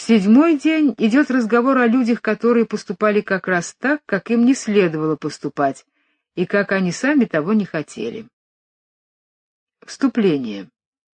7-й день идет разговор о людях, которые поступали как раз так, как им не следовало поступать, и как они сами того не хотели. Вступление.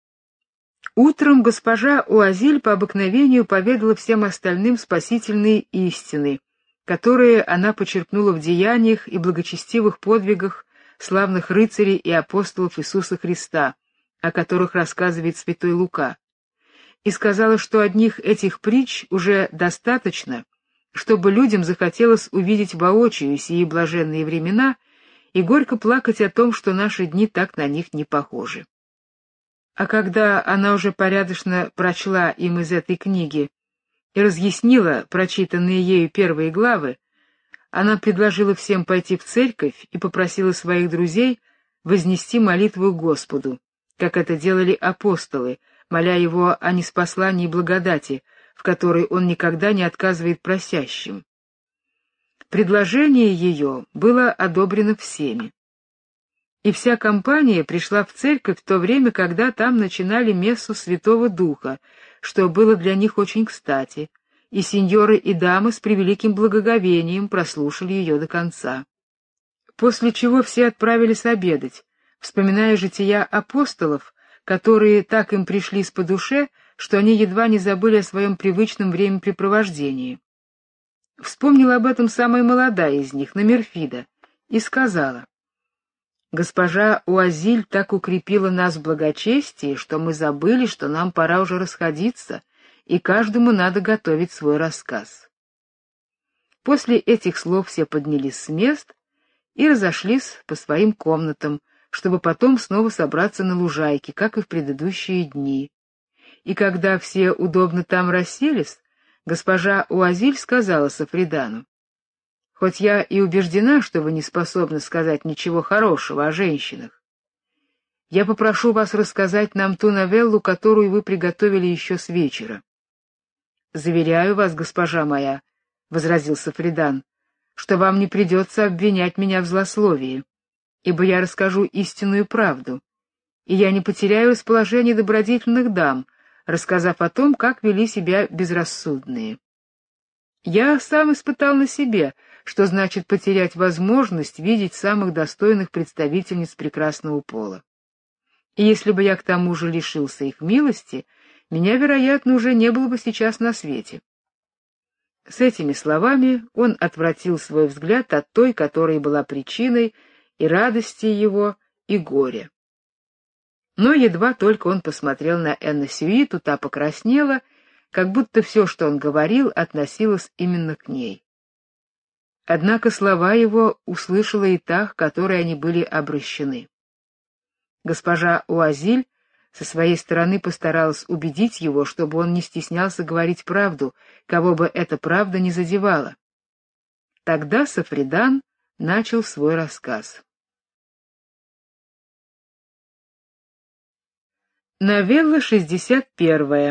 Утром госпожа Уазиль по обыкновению поведала всем остальным спасительные истины, которые она почерпнула в деяниях и благочестивых подвигах славных рыцарей и апостолов Иисуса Христа, о которых рассказывает святой Лука, и сказала, что одних этих притч уже достаточно, чтобы людям захотелось увидеть воочию сии блаженные времена и горько плакать о том, что наши дни так на них не похожи. А когда она уже порядочно прочла им из этой книги и разъяснила прочитанные ею первые главы, она предложила всем пойти в церковь и попросила своих друзей вознести молитву к Господу, как это делали апостолы, моля его о ниспослании благодати, в которой он никогда не отказывает просящим. Предложение ее было одобрено всеми. И вся компания пришла в церковь в то время, когда там начинали мессу Святого Духа, что было для них очень кстати, и сеньоры и дамы с превеликим благоговением прослушали ее до конца. После чего все отправились обедать, вспоминая жития апостолов, которые так им пришлись по душе, что они едва не забыли о своем привычном времяпрепровождении. Вспомнила об этом самая молодая из них, Номерфида, и сказала: «Госпожа Уазиль так укрепила нас в благочестии, что мы забыли, что нам пора уже расходиться, и каждому надо готовить свой рассказ». После этих слов все поднялись с мест и разошлись по своим комнатам, чтобы потом снова собраться на лужайке, как и в предыдущие дни. И когда все удобно там расселись, госпожа Уазиль сказала Сафридану: «Хоть я и убеждена, что вы не способны сказать ничего хорошего о женщинах, я попрошу вас рассказать нам ту новеллу, которую вы приготовили еще с вечера». «Заверяю вас, госпожа моя, — возразил Сафридан, — что вам не придется обвинять меня в злословии, ибо я расскажу истинную правду, и я не потеряю расположение добродетельных дам, рассказав о том, как вели себя безрассудные. Я сам испытал на себе, что значит потерять возможность видеть самых достойных представительниц прекрасного пола. И если бы я к тому же лишился их милости, меня, вероятно, уже не было бы сейчас на свете». С этими словами он отвратил свой взгляд от той, которая была причиной и радости его, и горя. Но едва только он посмотрел на Эннесюиту, та покраснела, как будто все, что он говорил, относилось именно к ней. Однако слова его услышала и та, к которой они были обращены. Госпожа Уазиль со своей стороны постаралась убедить его, чтобы он не стеснялся говорить правду, кого бы эта правда не задевала. Тогда Сафридан начал свой рассказ. Новелла 61.